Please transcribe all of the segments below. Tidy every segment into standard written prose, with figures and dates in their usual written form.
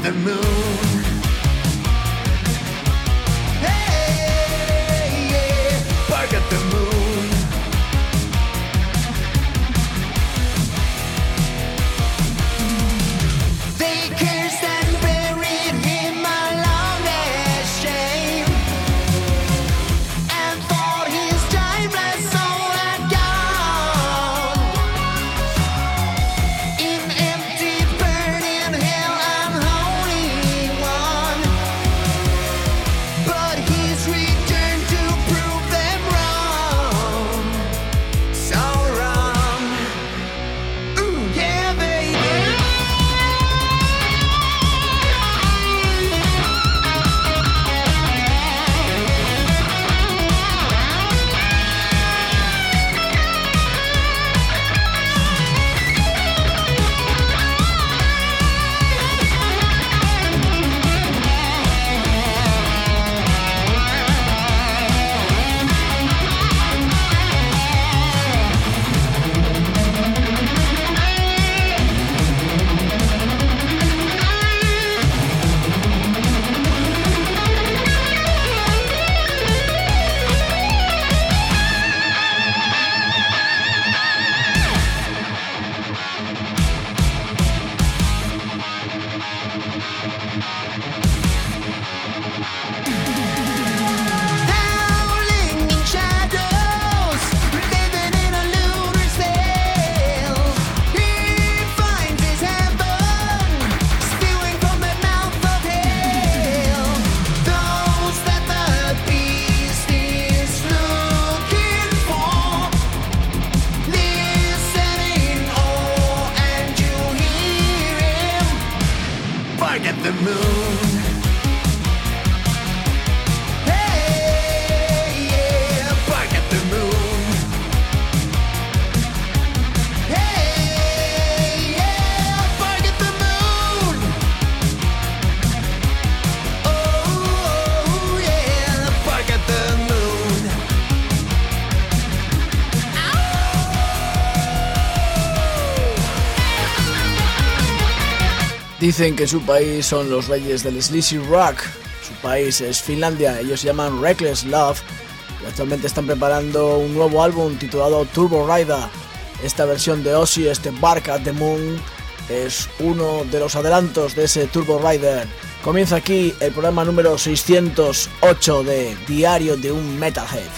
the moon. Hey, yeah, bark at the moon. They cursed and buried him along their shame, and thought his timeless soul had gone in empty burning hell, unholy one. But he's returned to prove them wrong, so wrong. Ooh, yeah, baby. Howling in shadows, living in a lunar sail. He finds his heaven, spewing from the mouth of hell. Those that the beast is looking for, listen in awe and you hear him bark at the moon. Hey, yeah, bark at the moon. Hey, yeah, bark at the moon. Oh, yeah, bark at the moon. Dicen que su país son los reyes del sleazy rock. Su país es Finlandia, ellos se llaman Reckless Love y actualmente están preparando un nuevo álbum titulado Turbo Rider. Esta versión de Ozzy, este Bark at the Moon, es uno de los adelantos de ese Turbo Rider. Comienza aquí el programa número 608 de Diario de un Metalhead.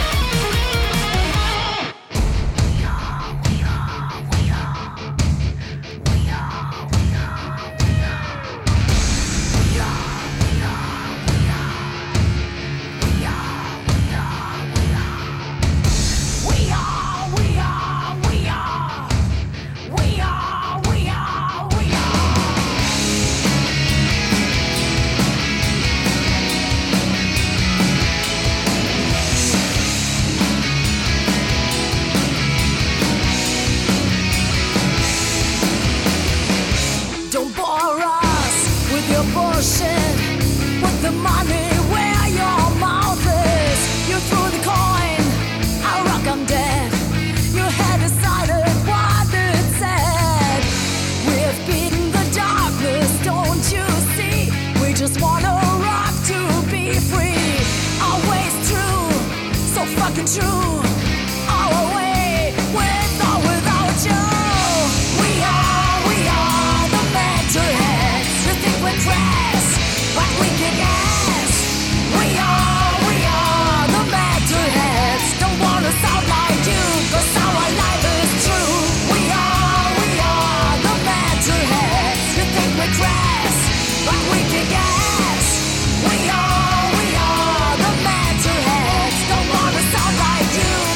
Don't bore us with your bullshit. Put the money where your mouth is. You threw the coin, I rock, I'm dead. You had decided what it said. We've beaten the darkness, don't you see? We just wanna rock to be free. Always true, so fucking true. All the way, with or without you. We are the Metalheads. You think we're crass, but we kick ass. We are the Metalheads. Don't wanna sound like you, 'cause our life is true. We are the Metalheads. You think we're crass, but we kick ass. We are the Metalheads. Don't wanna sound like you.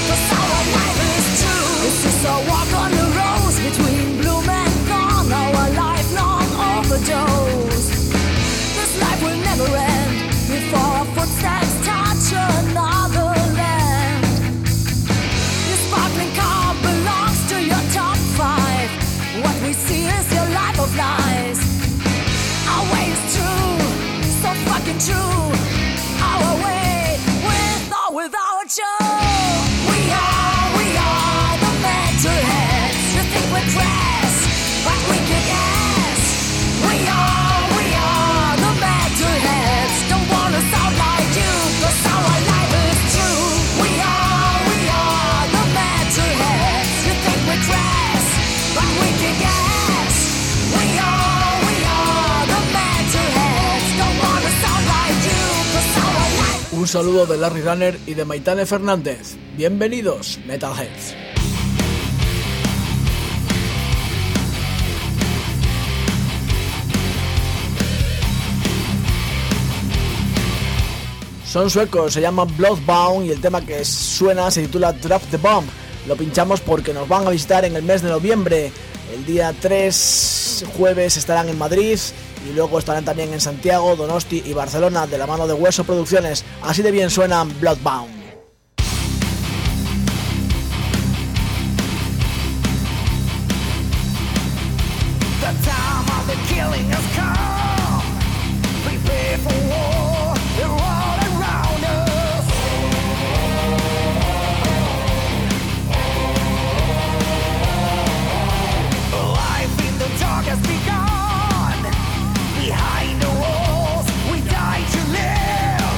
saludo de Larry Runner y de Maitane Fernández. Bienvenidos, Metalheads. Son suecos, se llaman Bloodbound y el tema que suena se titula Drop the Bomb. Lo pinchamos porque nos van a visitar en el mes de noviembre. El día 3, jueves, estarán en Madrid y luego estarán también en Santiago, Donosti y Barcelona de la mano de Hueso Producciones. Así de bien suenan Bloodbound. The time of the killing has come. Prepare for war. They're all around us. Life in the dark has begun. Behind the walls, we die to live.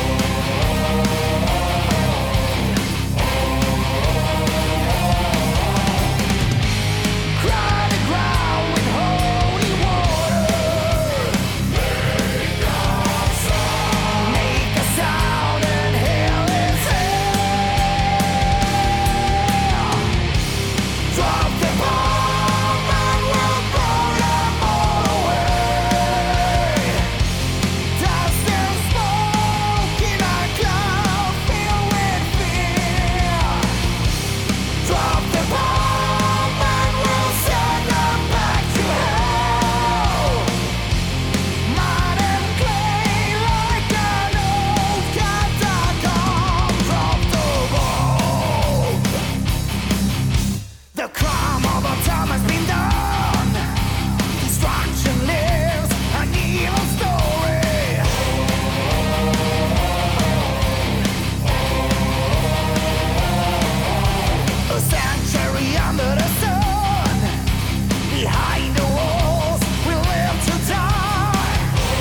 Cry the ground with holy water. Make a sound and hell is hell. Drop the bomb and we'll blow them all away. Dust and smoke in a cloud filled with fear. Drop the bomb and we'll send them back to hell. Mud and clay like an old catacomb. Drop the bomb. The crime of our time has been done. Destruction lives, an evil story. A sanctuary under the sun. Behind the walls, we live to die.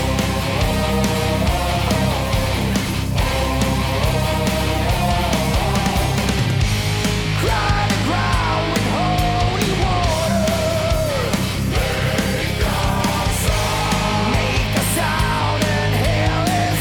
Cry the ground with holy water. Make a sound and hell is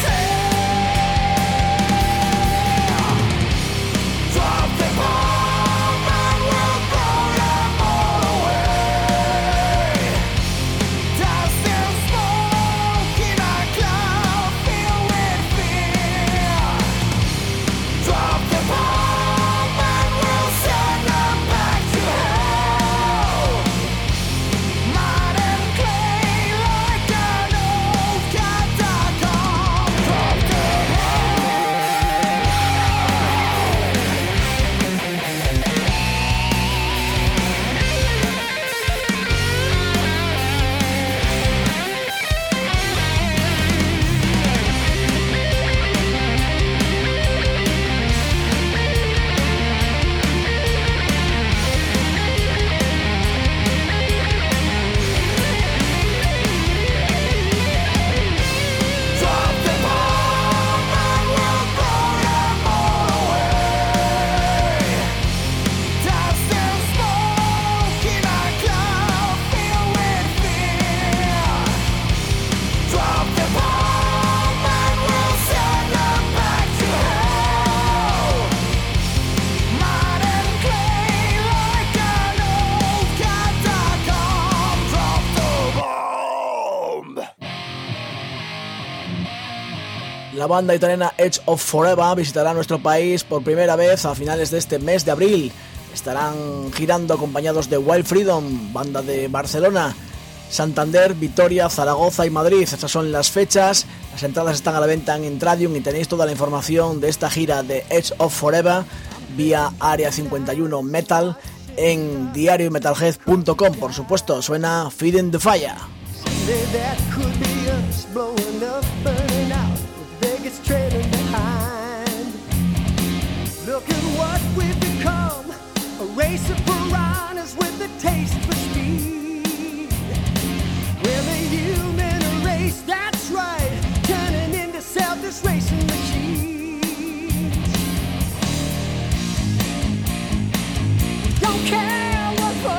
hell. Drop the bomb and we'll blow them all away. Dust and smoke in a cloud filled with fear. Drop the bomb and we'll send them back to hell. Mud and clay like an old catacomb. Drop the Drop the bomb and we'll blow them all away. Dust and smoke in a cloud filled with fear. Drop the bomb and we'll send them back to hell. Mud and clay like an old catacomb. Drop the bomb. La banda italiana Edge of Forever visitará nuestro país por primera vez a finales de este mes de abril. Estarán girando acompañados de Wild Freedom, banda de Barcelona, Santander, Vitoria, Zaragoza y Madrid. Estas son las fechas. Las entradas están a la venta en Intradium y tenéis toda la información de esta gira de Edge of Forever vía Área 51 Metal en diariometalhead.com. Por supuesto, suena Feeding the Fire. Someday that could be us blowing up, burning out, with Vegas trailing behind. Look at what we've become, a race of piranhas with a taste for speed. We're the human race, that's right, turning into selfish racing machines. Don't care what for.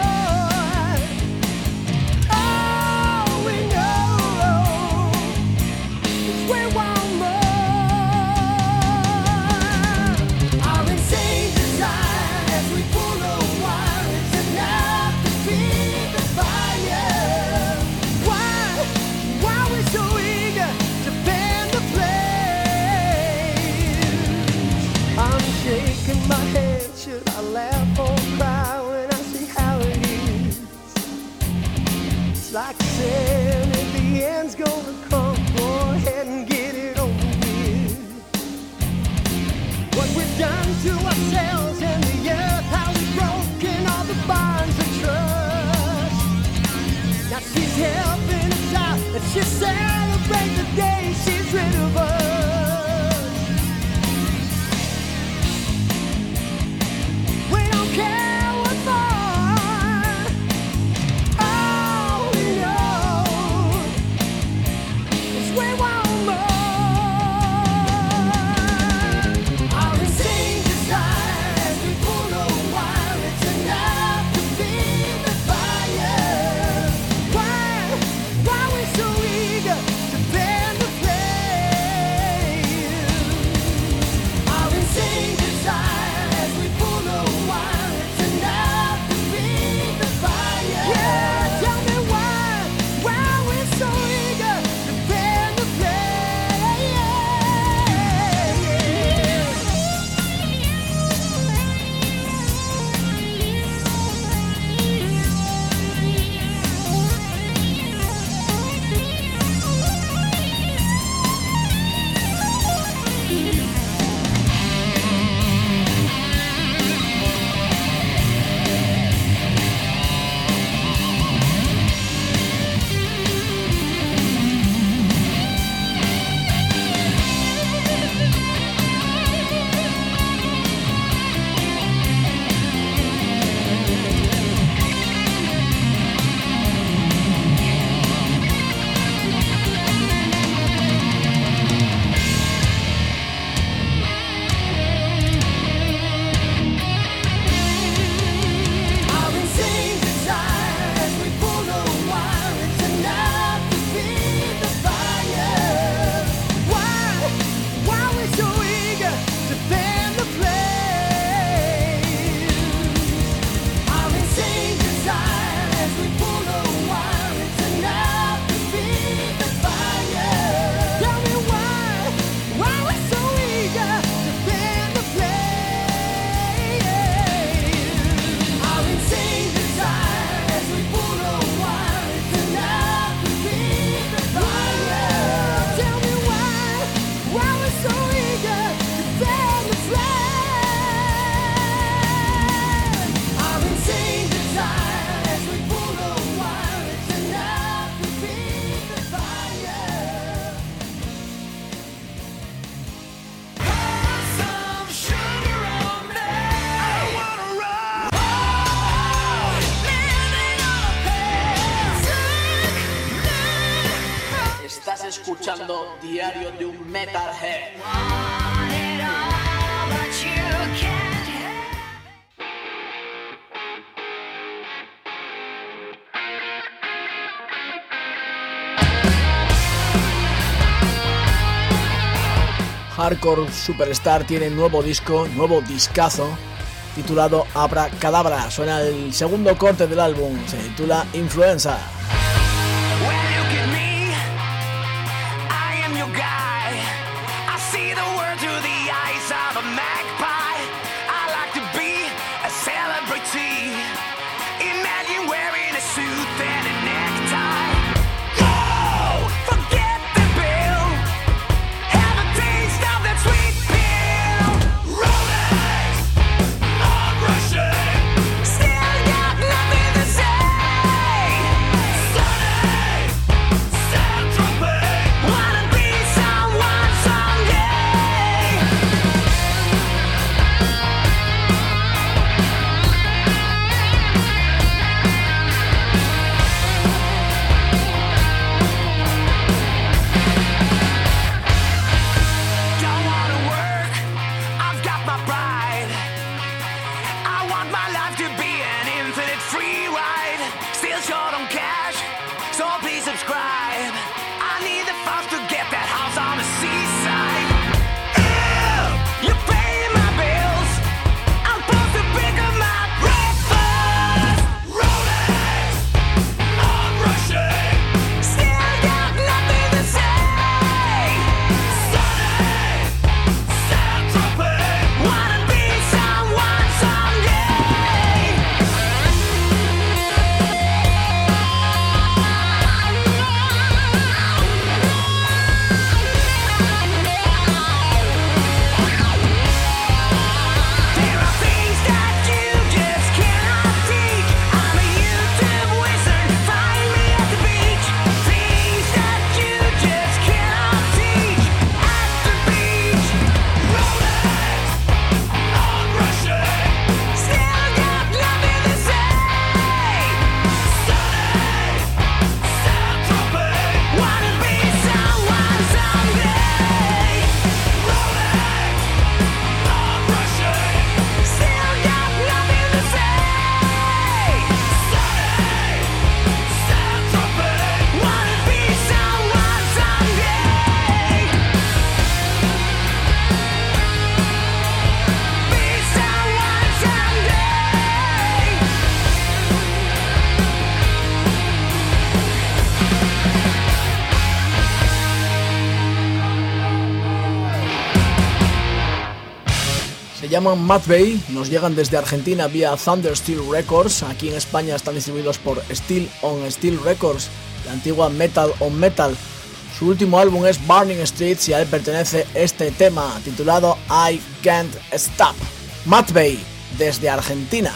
All we know is we want more. like saying if the end's gonna come, go ahead and get it over with. What we've done to ourselves and the earth, how we've broken all the bonds of trust. Now she's helping us out and she celebrates the day she's rid of us. We don't care what for. All we know is we want more. Our insane desire as we pull the wire, it's enough to feed the fire. Why we so eager to fan the flame? Our insane desire as we pull the wire, it's enough to feed the fire. Yeah, tell me why we're so eager to fan the Estás escuchando Diario de un Metalhead. Hardcore Superstar tiene nuevo disco, nuevo discazo, titulado Abracadabra. Suena el segundo corte del álbum, se titula Influenza. Sunny, Santa Tropez. Wanna be some llaman Mudvayne, nos llegan desde Argentina vía Thunder Steel Records. Aquí en España están distribuidos por Steel on Steel Records, la antigua Metal on Metal. Su último álbum es Burning Streets y a él pertenece este tema titulado I Can't Stop. Mudvayne desde Argentina.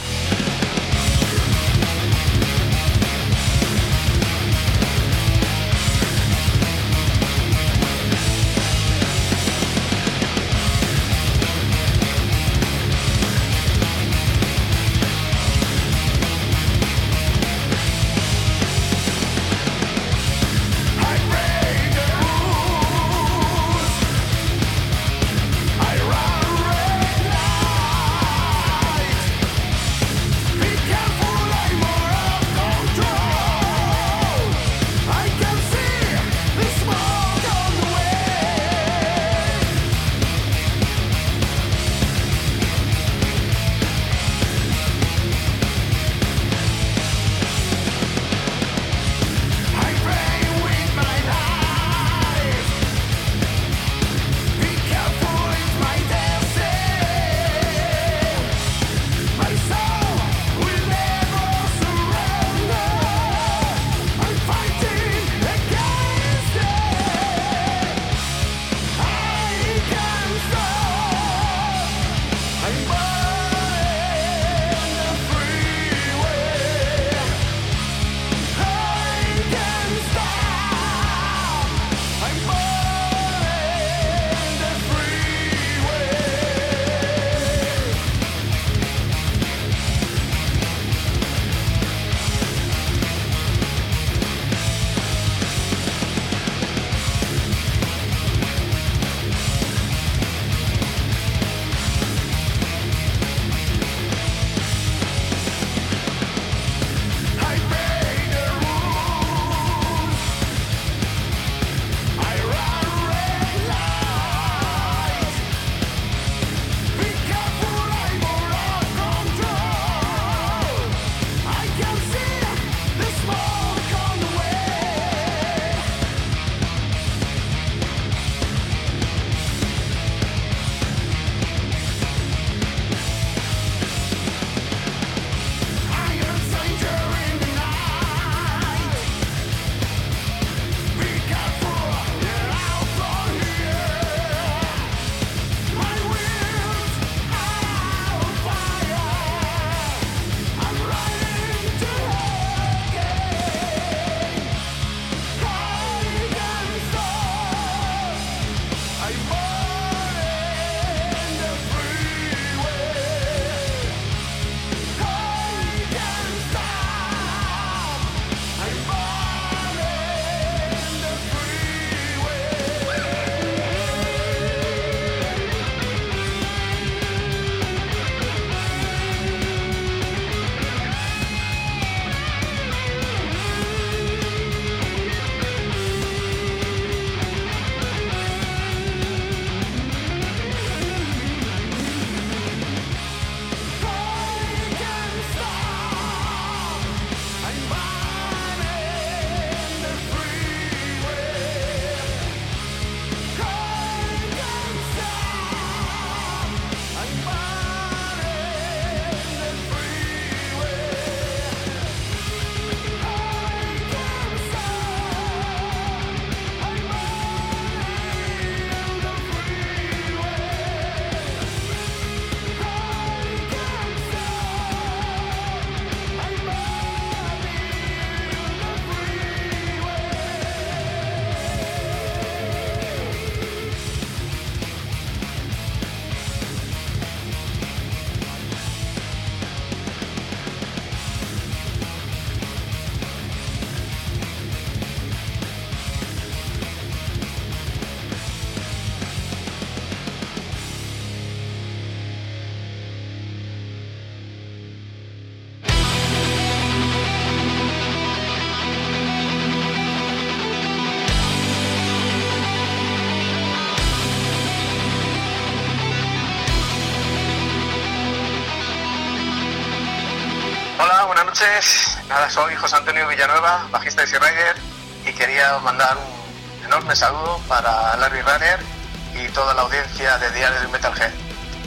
noches, soy José Antonio Villanueva, bajista de Easy Rider, y quería mandar un enorme saludo para Larry Runner y toda la audiencia de Diario de un Metalhead.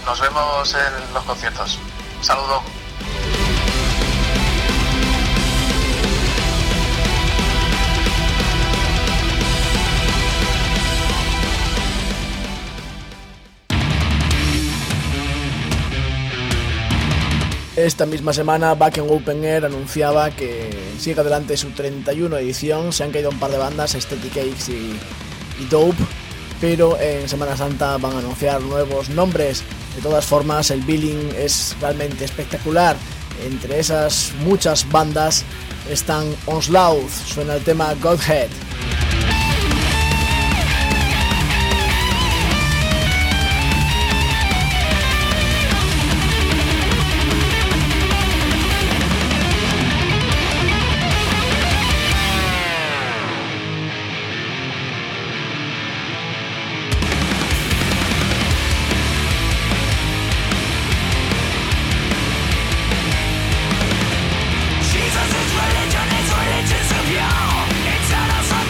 Nos vemos en los conciertos. Saludo. Esta misma semana Back in Open Air anunciaba que sigue adelante su 31 edición. Se han caído un par de bandas, Static X y Dope, pero en Semana Santa van a anunciar nuevos nombres. De todas formas, el billing es realmente espectacular. Entre esas muchas bandas están Onslaught, suena el tema Godhead. Jesus is religion, it's religious of you. It's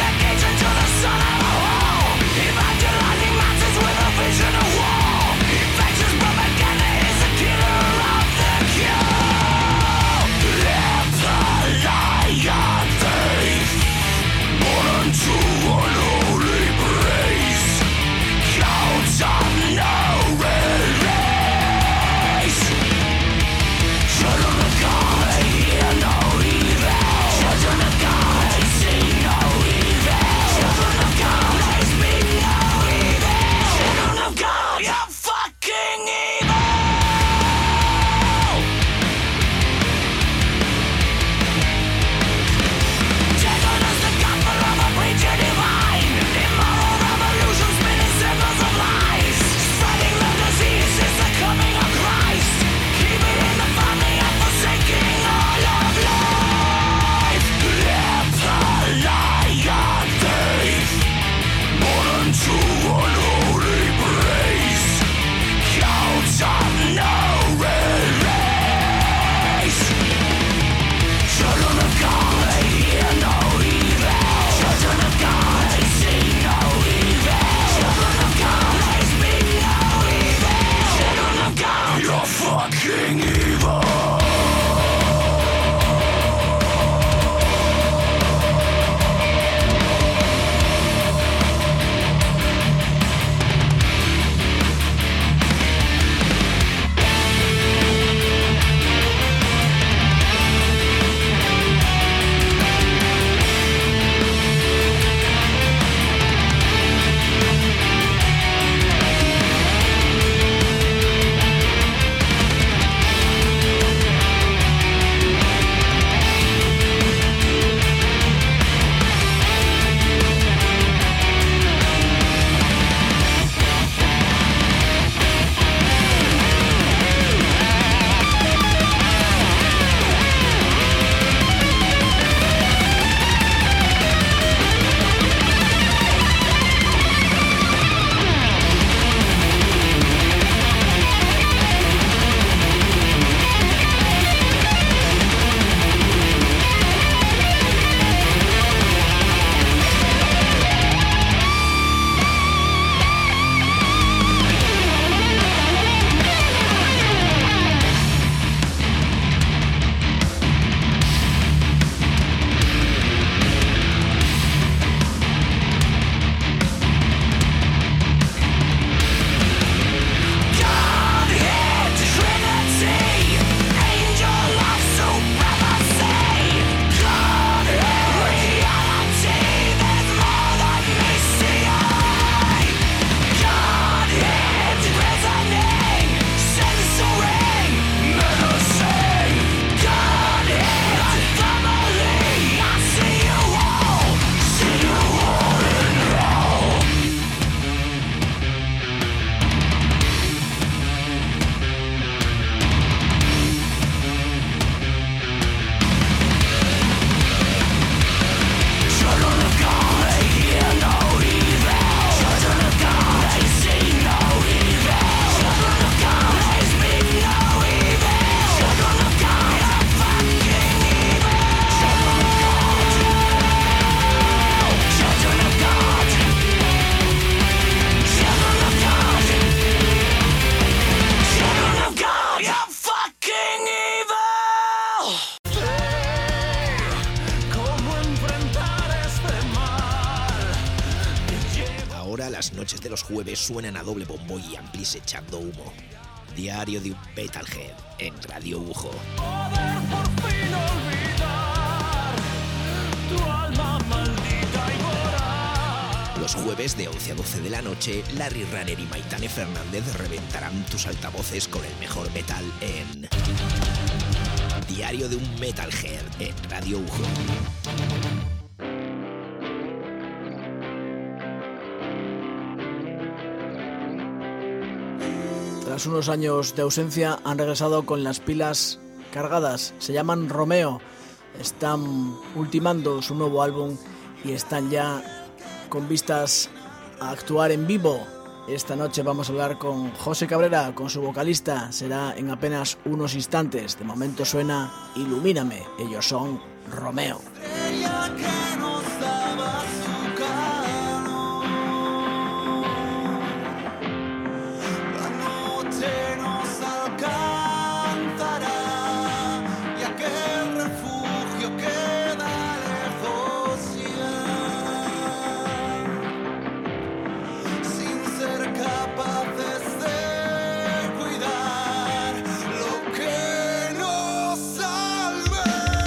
las noches de los jueves suenan a doble bombo y amplis echando humo. Diario de un Metalhead en Radio UJO. Poder por fin olvidar tu alma maldita y voraz. Los jueves de 11 a 12 de la noche, Larry Runner y Maitane Fernández reventarán tus altavoces con el mejor metal en Diario de un Metalhead en Radio UJO. Tras unos años de ausencia han regresado con las pilas cargadas. Se llaman Romeo, están ultimando su nuevo álbum y están ya con vistas a actuar en vivo. Esta noche vamos a hablar con José Cabrera, con su vocalista. Será en apenas unos instantes. De momento suena Ilumíname. Ellos son Romeo. Ella que nos daba su calor. La noche nos alcanzará y aquel refugio queda lejos ya, sin ser capaces de cuidar lo que nos salve.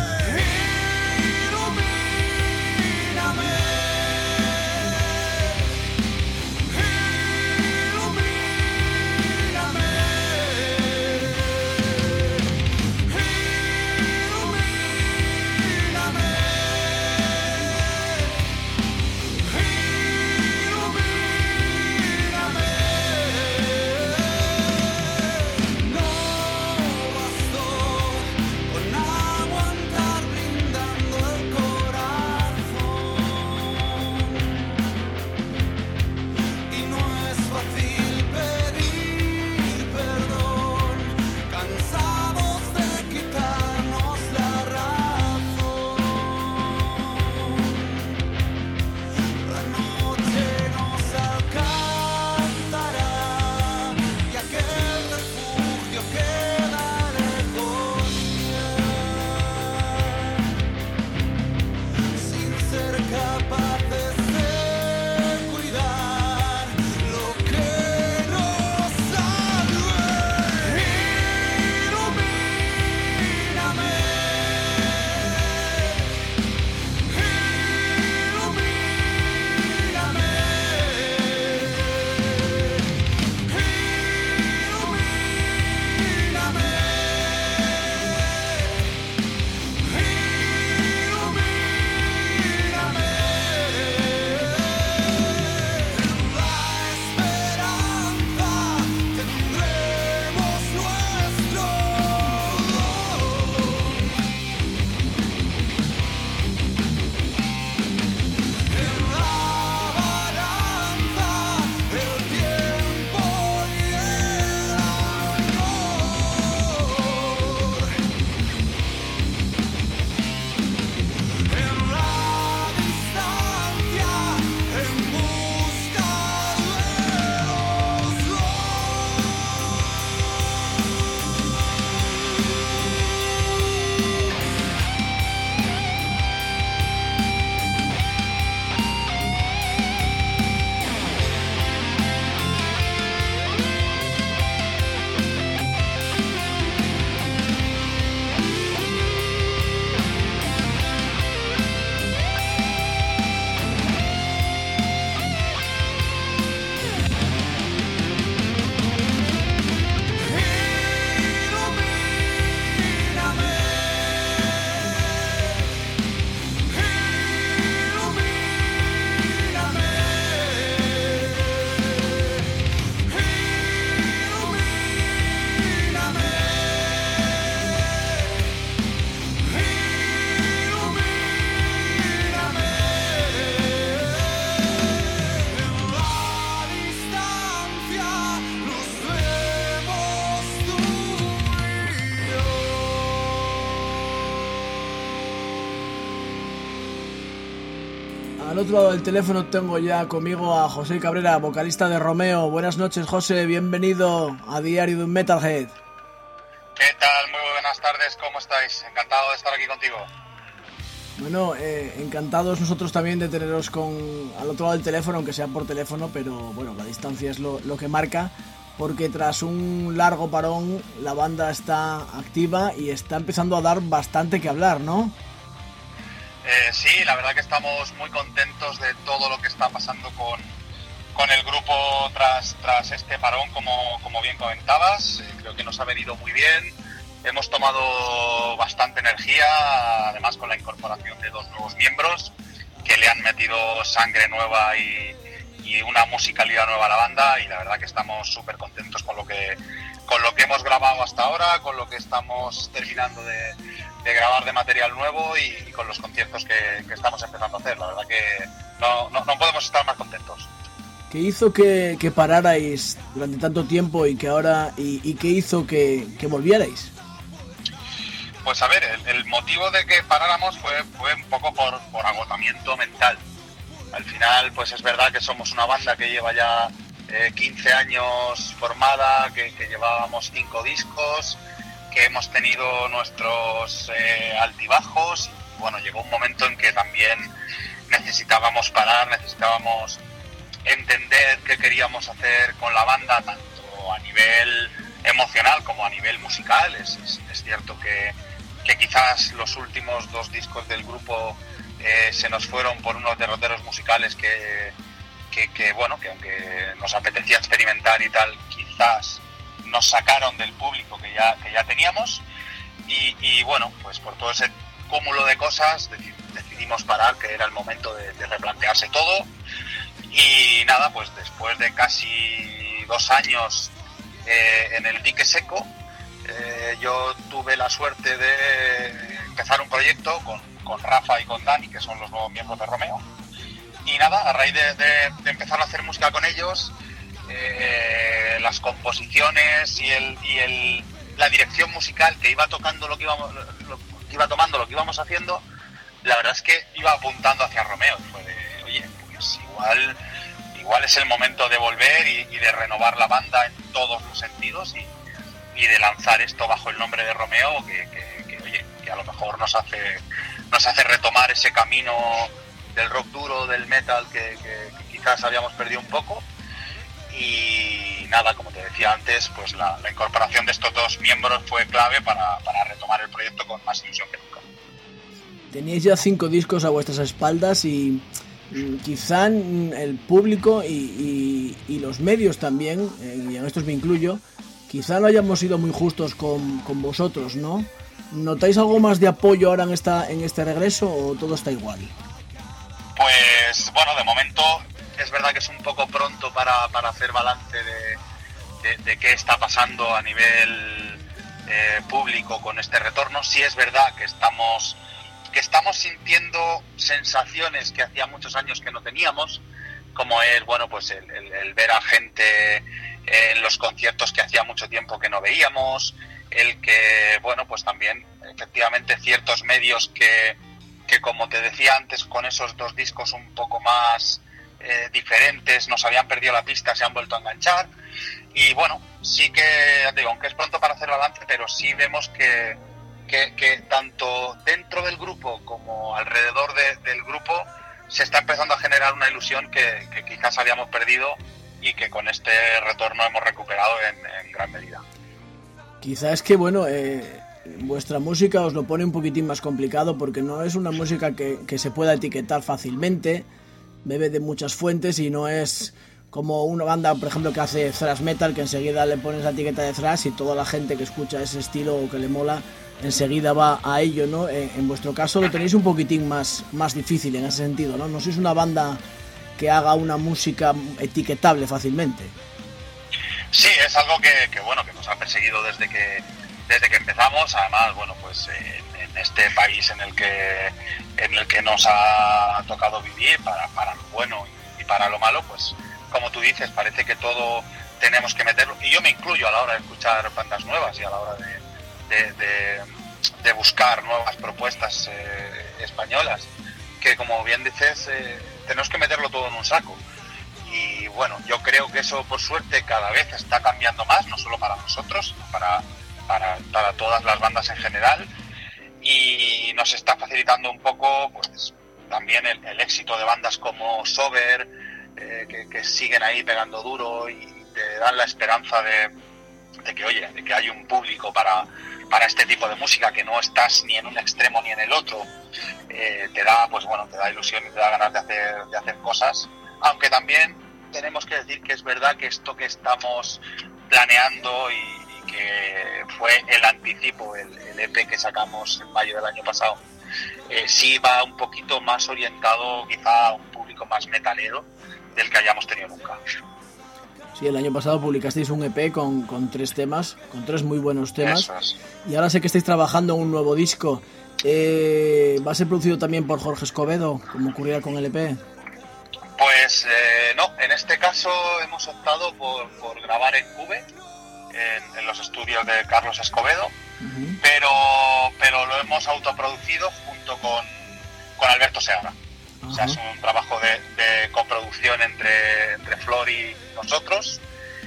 Al otro lado del teléfono tengo ya conmigo a José Cabrera, vocalista de Romeo. Buenas noches, José, bienvenido a Diario de un Metalhead. ¿Qué tal? Muy buenas tardes, ¿cómo estáis? Encantado de estar aquí contigo. Bueno, encantados nosotros también de teneros al otro lado del teléfono, aunque sea por teléfono, pero bueno, la distancia es lo que marca, porque tras un largo parón la banda está activa y está empezando a dar bastante que hablar, ¿no? Sí, la verdad que estamos muy contentos de todo lo que está pasando con el grupo tras este parón, como bien comentabas. Creo que nos ha venido muy bien. Hemos tomado bastante energía, además con la incorporación de 2 nuevos miembros que le han metido sangre nueva y una musicalidad nueva a la banda, y la verdad que estamos súper contentos con lo que hemos grabado hasta ahora, con lo que estamos terminando de grabar de material nuevo y con los conciertos que estamos empezando a hacer. La verdad que no podemos estar más contentos. ¿Qué hizo que pararais durante tanto tiempo y qué hizo que volvierais? Pues a ver, el motivo de que paráramos fue un poco por agotamiento mental. Al final, pues es verdad que somos una banda que lleva ya 15 años formada, que llevábamos 5 discos, que hemos tenido nuestros altibajos. Y bueno, llegó un momento en que también necesitábamos parar, necesitábamos entender qué queríamos hacer con la banda, tanto a nivel emocional como a nivel musical. Es cierto que quizás los últimos 2 discos del grupo se nos fueron por unos derroteros musicales que aunque nos apetecía experimentar y tal, quizás nos sacaron del público que ya teníamos, y bueno, pues por todo ese cúmulo de cosas decidimos parar, que era el momento de replantearse todo. Y nada, pues después de casi 2 años en el dique seco, yo tuve la suerte de empezar un proyecto con Rafa y con Dani, que son los nuevos miembros de Romeo. Y nada, a raíz de empezar a hacer música con ellos, las composiciones y la dirección musical que iba tocando lo que íbamos haciendo, la verdad es que iba apuntando hacia Romeo. Y fue de, oye, pues igual es el momento de volver y de renovar la banda en todos los sentidos y de lanzar esto bajo el nombre de Romeo, que a lo mejor nos hace retomar ese camino del rock duro, del metal que quizás habíamos perdido un poco. Y nada, como te decía antes, pues la incorporación de estos 2 miembros fue clave para retomar el proyecto con más ilusión que nunca. Teníais ya 5 discos a vuestras espaldas y quizá el público y los medios también, y en estos me incluyo, quizá no hayamos sido muy justos con vosotros, ¿no? ¿Notáis algo más de apoyo ahora en este regreso o todo está igual? Pues bueno, de momento es verdad que es un poco pronto para hacer balance de qué está pasando a nivel público con este retorno. Sí es verdad que estamos sintiendo sensaciones que hacía muchos años que no teníamos, como es, bueno, pues el ver a gente en los conciertos que hacía mucho tiempo que no veíamos, el que, bueno, pues también efectivamente ciertos medios que como te decía antes, con esos 2 discos un poco más diferentes, nos habían perdido la pista, se han vuelto a enganchar. Y bueno, sí que, digo, aunque es pronto para hacer balance, pero sí vemos que tanto dentro del grupo como alrededor del grupo se está empezando a generar una ilusión que quizás habíamos perdido y que con este retorno hemos recuperado en gran medida. Quizás es que, bueno, vuestra música os lo pone un poquitín más complicado, porque no es una música que se pueda etiquetar fácilmente, bebe de muchas fuentes y no es como una banda, por ejemplo, que hace thrash metal, que enseguida le pones la etiqueta de thrash y toda la gente que escucha ese estilo o que le mola enseguida va a ello, ¿no? En vuestro caso lo tenéis un poquitín más difícil en ese sentido, ¿no? No sois una banda que haga una música etiquetable fácilmente. Sí, es algo que bueno, que nos ha perseguido desde que empezamos. Además, bueno, pues en este país en el que nos ha tocado vivir, para lo bueno y para lo malo, pues como tú dices, parece que todo tenemos que meterlo, y yo me incluyo a la hora de escuchar bandas nuevas y a la hora de buscar nuevas propuestas españolas, que como bien dices, tenemos que meterlo todo en un saco. Y bueno, yo creo que eso, por suerte, cada vez está cambiando más, no solo para nosotros, sino para todas las bandas en general. y nos está facilitando un poco pues también el éxito de bandas como Sober, que siguen ahí pegando duro y te dan la esperanza de que hay un público para este tipo de música, que no estás ni en un extremo ni en el otro. Te da ilusión y te da ganas de hacer cosas, aunque también tenemos que decir que es verdad que esto que estamos planeando y que fue el anticipo, el EP que sacamos en mayo del año pasado, sí va un poquito más orientado quizá a un público más metalero del que hayamos tenido nunca. Sí, el año pasado publicasteis un EP con 3 temas, con 3 muy buenos temas. Eso es. Y ahora sé que estáis trabajando en un nuevo disco. ¿Va a ser producido también por Jorge Escobedo, como ocurría con el EP? Pues no, en este caso hemos optado por grabar en Cube, en los estudios de Carlos Escobedo, Uh-huh. pero lo hemos autoproducido junto con Alberto Seara. Uh-huh. O sea, es un trabajo de coproducción entre Flor y nosotros,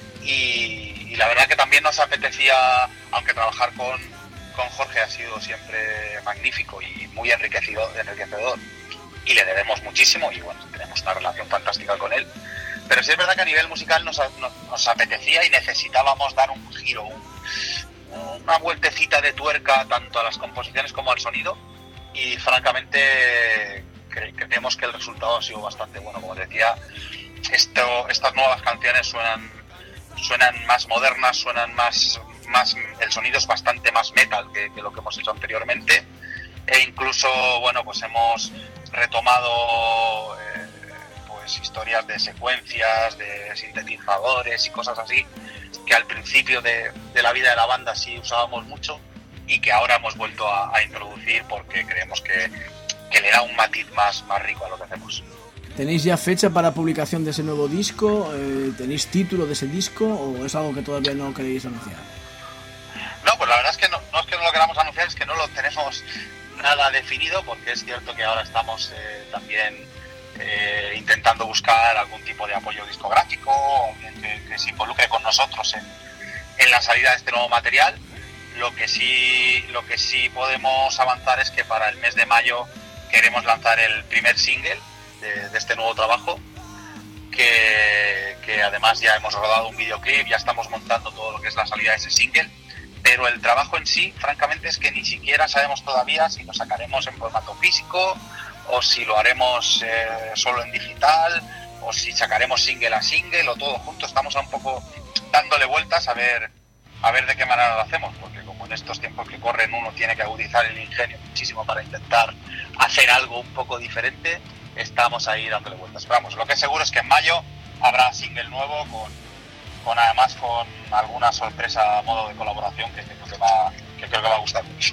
y la verdad que también nos apetecía, aunque trabajar con Jorge ha sido siempre magnífico y muy enriquecedor, y le debemos muchísimo, y bueno, tenemos una relación fantástica con él. Pero sí es verdad que a nivel musical nos apetecía y necesitábamos dar un giro, una vueltecita de tuerca tanto a las composiciones como al sonido, y francamente creemos que el resultado ha sido bastante bueno. Como decía, estas nuevas canciones suenan más modernas, suenan más el sonido es bastante más metal que lo que hemos hecho anteriormente, e incluso pues hemos retomado historias de secuencias, de sintetizadores y cosas así, que al principio de la vida de la banda sí usábamos mucho y que ahora hemos vuelto a introducir porque creemos que le da un matiz más rico a lo que hacemos. ¿Tenéis ya fecha para publicación de ese nuevo disco? ¿Tenéis título de ese disco o es algo que todavía no queréis anunciar? No, pues la verdad es que no es que no lo queramos anunciar, es que no lo tenemos nada definido, porque es cierto que ahora estamos también intentando buscar algún tipo de apoyo discográfico o que se involucre con nosotros en la salida de este nuevo material. Lo que sí podemos avanzar es que para el mes de mayo queremos lanzar el primer single de este nuevo trabajo, que además ya hemos rodado un videoclip, ya estamos montando todo lo que es la salida de ese single, pero el trabajo en sí, francamente, es que ni siquiera sabemos todavía si lo sacaremos en formato físico o si lo haremos solo en digital, o si sacaremos single a single o todo junto. Estamos un poco dándole vueltas a ver de qué manera lo hacemos, porque como en estos tiempos que corren uno tiene que agudizar el ingenio muchísimo para intentar hacer algo un poco diferente, estamos ahí dándole vueltas. Pero vamos, lo que es seguro es que en mayo habrá single nuevo además con alguna sorpresa a modo de colaboración que creo que va a gustar mucho.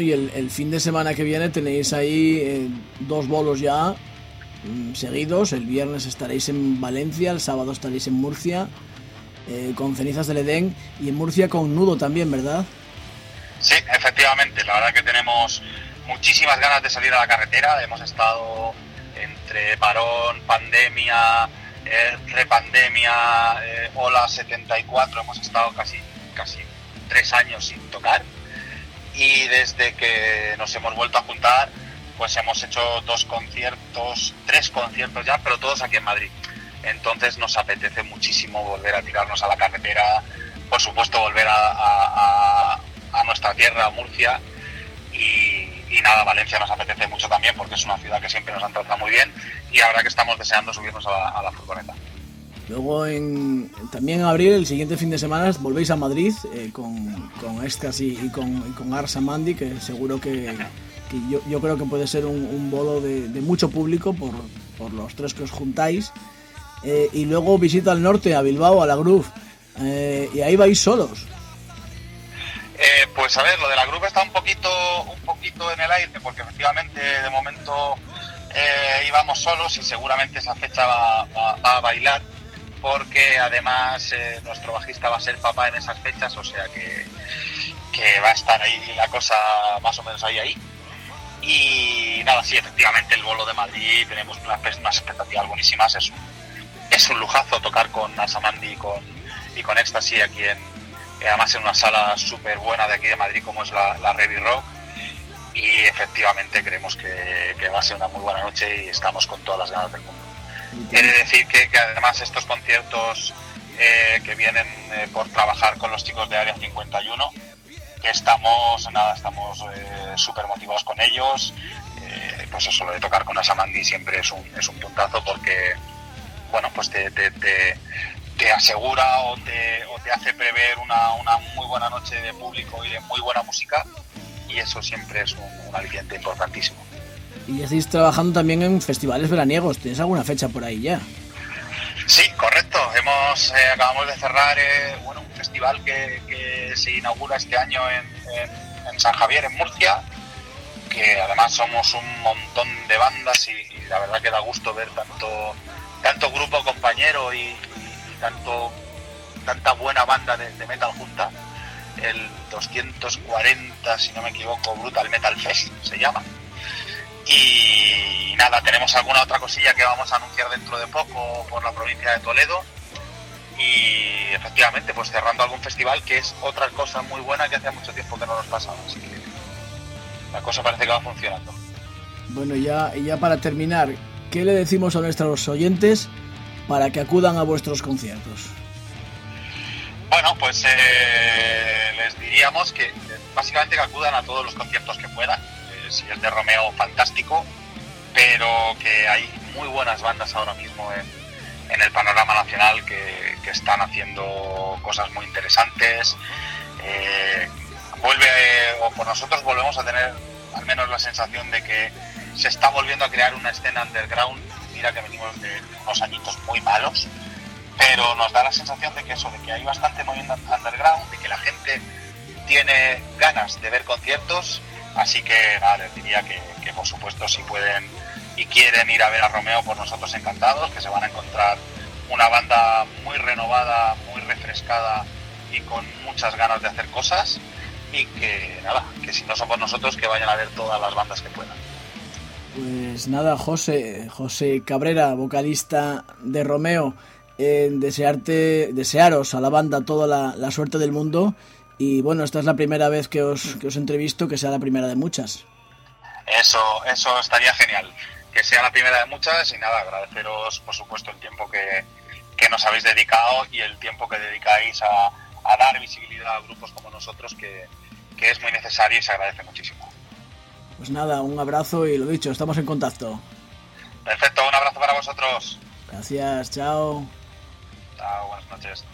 y el fin de semana que viene tenéis ahí 2 bolos ya seguidos. El viernes estaréis en Valencia, el sábado estaréis en Murcia con Cenizas del Edén, y en Murcia con Nudo también, ¿verdad? Sí, efectivamente, la verdad que tenemos muchísimas ganas de salir a la carretera. Hemos estado entre parón, pandemia, repandemia, ola 74, hemos estado casi 3 años sin tocar, y desde que nos hemos vuelto a juntar pues hemos hecho 3 conciertos ya, pero todos aquí en Madrid. Entonces nos apetece muchísimo volver a tirarnos a la carretera, por supuesto volver a nuestra tierra, a Murcia, y nada, Valencia nos apetece mucho también porque es una ciudad que siempre nos han tratado muy bien, y ahora que estamos deseando subirnos a la furgoneta. Luego también en abril, el siguiente fin de semana, volvéis a Madrid con Ecstasy y con Ars Amandi, que seguro que yo creo que puede ser un bolo de mucho público por los 3 que os juntáis. Y luego visita al norte, a Bilbao, a la Groove, y ahí vais solos. Pues a ver, lo de la Groove está un poquito en el aire, porque efectivamente de momento íbamos solos, y seguramente esa fecha va a bailar, porque además nuestro bajista va a ser papá en esas fechas, o sea que va a estar ahí la cosa más o menos ahí. Y nada, sí, efectivamente el bolo de Madrid, tenemos unas expectativas buenísimas. Es un lujazo tocar con Ars Amandi y con Ecstasy aquí además en una sala súper buena de aquí de Madrid como es la Ready Rock, y efectivamente creemos que va a ser una muy buena noche y estamos con todas las ganas del mundo. He de decir que además estos conciertos que vienen por trabajar con los chicos de Área 51, que estamos súper motivados con ellos. Pues eso, lo de tocar con Ars Amandi siempre es un puntazo, porque bueno, pues te asegura o te hace prever una muy buena noche de público y de muy buena música, y eso siempre es un aliciente importantísimo. Y estáis trabajando también en festivales veraniegos. ¿Tienes alguna fecha por ahí ya? Sí, correcto. Acabamos de cerrar un festival que se inaugura este año en San Javier, en Murcia, que además somos un montón de bandas, y la verdad que da gusto ver tanto grupo compañero y tanta buena banda de metal junta. El 240, si no me equivoco, Brutal Metal Fest se llama. Y nada, tenemos alguna otra cosilla que vamos a anunciar dentro de poco por la provincia de Toledo, y efectivamente pues cerrando algún festival, que es otra cosa muy buena que hace mucho tiempo que no nos pasaba, así que la cosa parece que va funcionando. Bueno, ya para terminar, ¿qué le decimos a nuestros oyentes para que acudan a vuestros conciertos? Bueno, pues les diríamos que básicamente que acudan a todos los conciertos que puedan. Si es de Romeo, fantástico, pero que hay muy buenas bandas ahora mismo en el panorama nacional que están haciendo cosas muy interesantes. Por nosotros volvemos a tener al menos la sensación de que se está volviendo a crear una escena underground. Mira que venimos de unos añitos muy malos, pero nos da la sensación de que hay bastante movimiento underground, de que la gente tiene ganas de ver conciertos. Así que nada, les diría que por supuesto, si pueden y quieren ir a ver a Romeo, por nosotros encantados, que se van a encontrar una banda muy renovada, muy refrescada y con muchas ganas de hacer cosas, y que nada, que si no son por nosotros, que vayan a ver todas las bandas que puedan. Pues nada, José Cabrera, vocalista de Romeo, desearos a la banda toda la suerte del mundo. Y bueno, esta es la primera vez que os entrevisto, que sea la primera de muchas. Eso estaría genial, que sea la primera de muchas, y nada, agradeceros por supuesto el tiempo que nos habéis dedicado y el tiempo que dedicáis a dar visibilidad a grupos como nosotros, que es muy necesario y se agradece muchísimo. Pues nada, un abrazo y lo dicho, estamos en contacto. Perfecto, un abrazo para vosotros. Gracias, chao. Chao, buenas noches.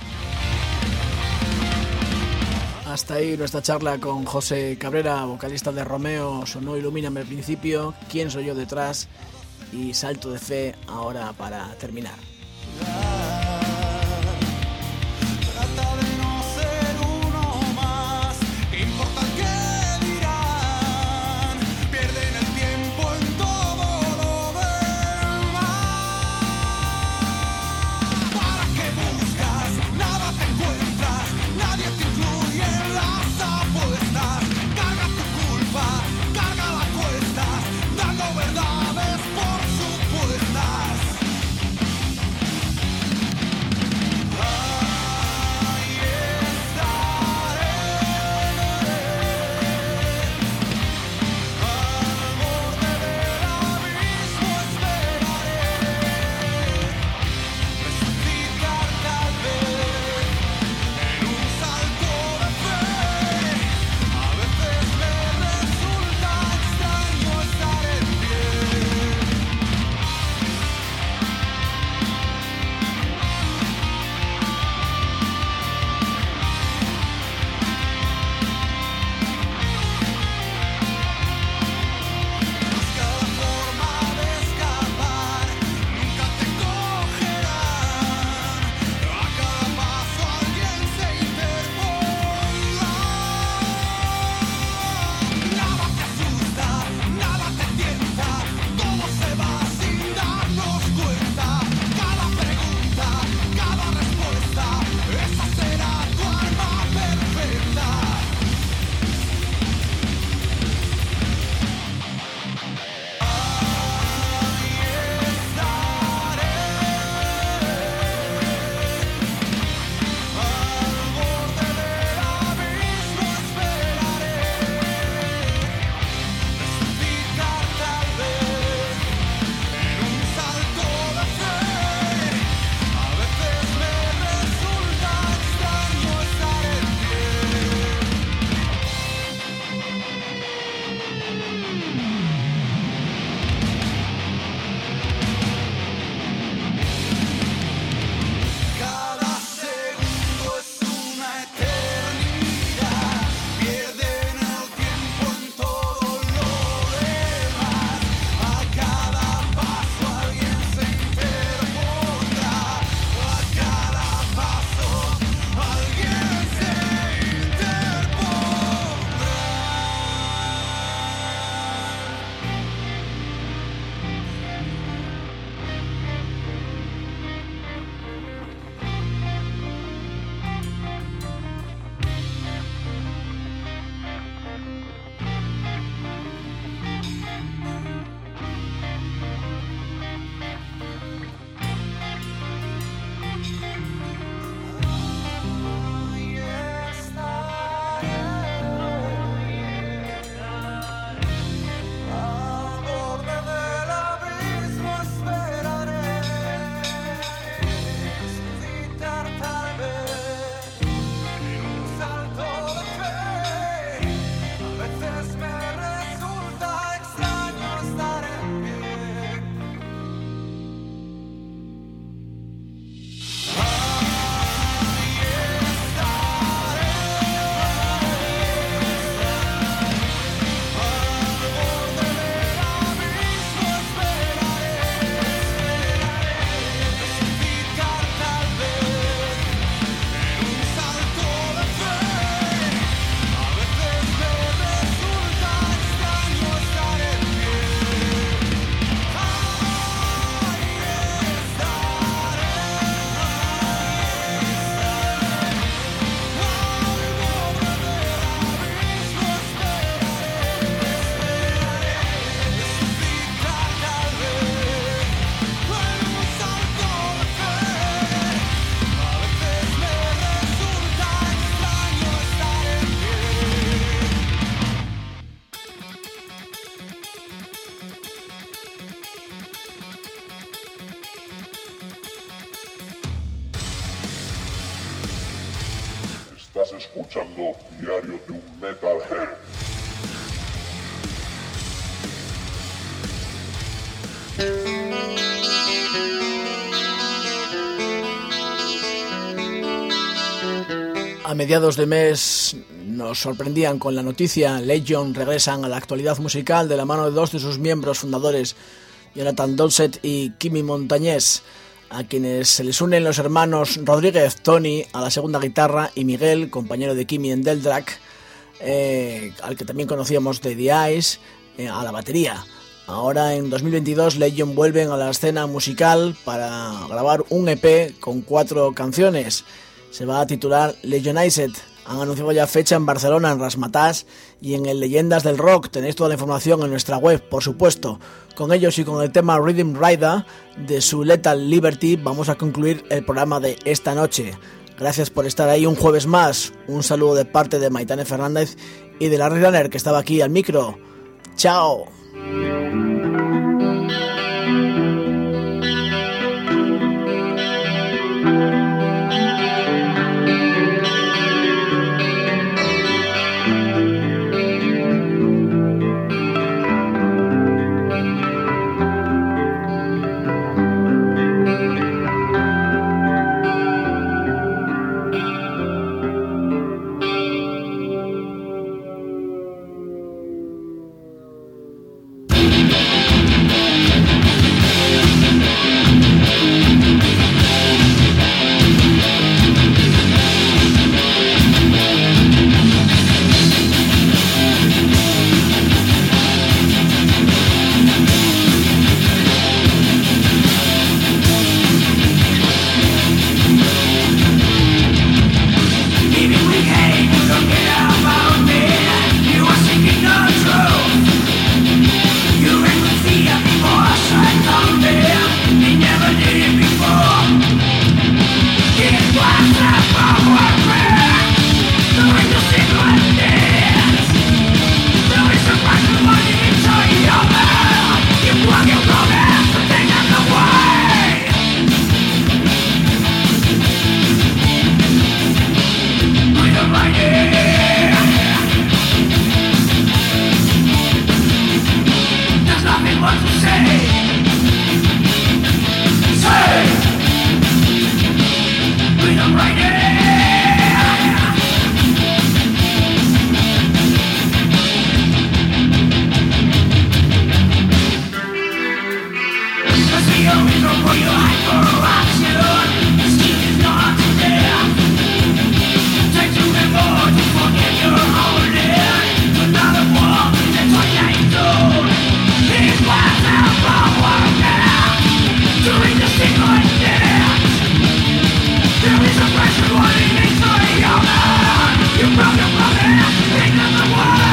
Hasta ahí nuestra charla con José Cabrera, vocalista de Romeo. Sonó Ilumíname al principio, Quién soy yo detrás y Salto de fe ahora para terminar. Trata de no ser uno más, ¿qué importa el que dirán? escuchando Diario de un Metalhead. A mediados de mes nos sorprendían con la noticia. Legion regresan a la actualidad musical de la mano de dos de sus miembros fundadores, Jonathan Dolcet y Kimi Montañés, a quienes se les unen los hermanos Rodríguez, Tony a la segunda guitarra y Miguel, compañero de Kimi en Deldrac, al que también conocíamos de The Ice, a la batería. Ahora en 2022 Legion vuelven a la escena musical para grabar un EP con 4 canciones. Se va a titular Legionized. Han anunciado ya fecha en Barcelona, en Razzmatazz y en el Leyendas del Rock. Tenéis toda la información en nuestra web, por supuesto. Con ellos y con el tema Rhythm Rider de su Lethal Liberty vamos a concluir el programa de esta noche. Gracias por estar ahí un jueves más. Un saludo de parte de Maitane Fernández y de Larry Runner, que estaba aquí al micro. ¡Chao! You broke your brother, take the world.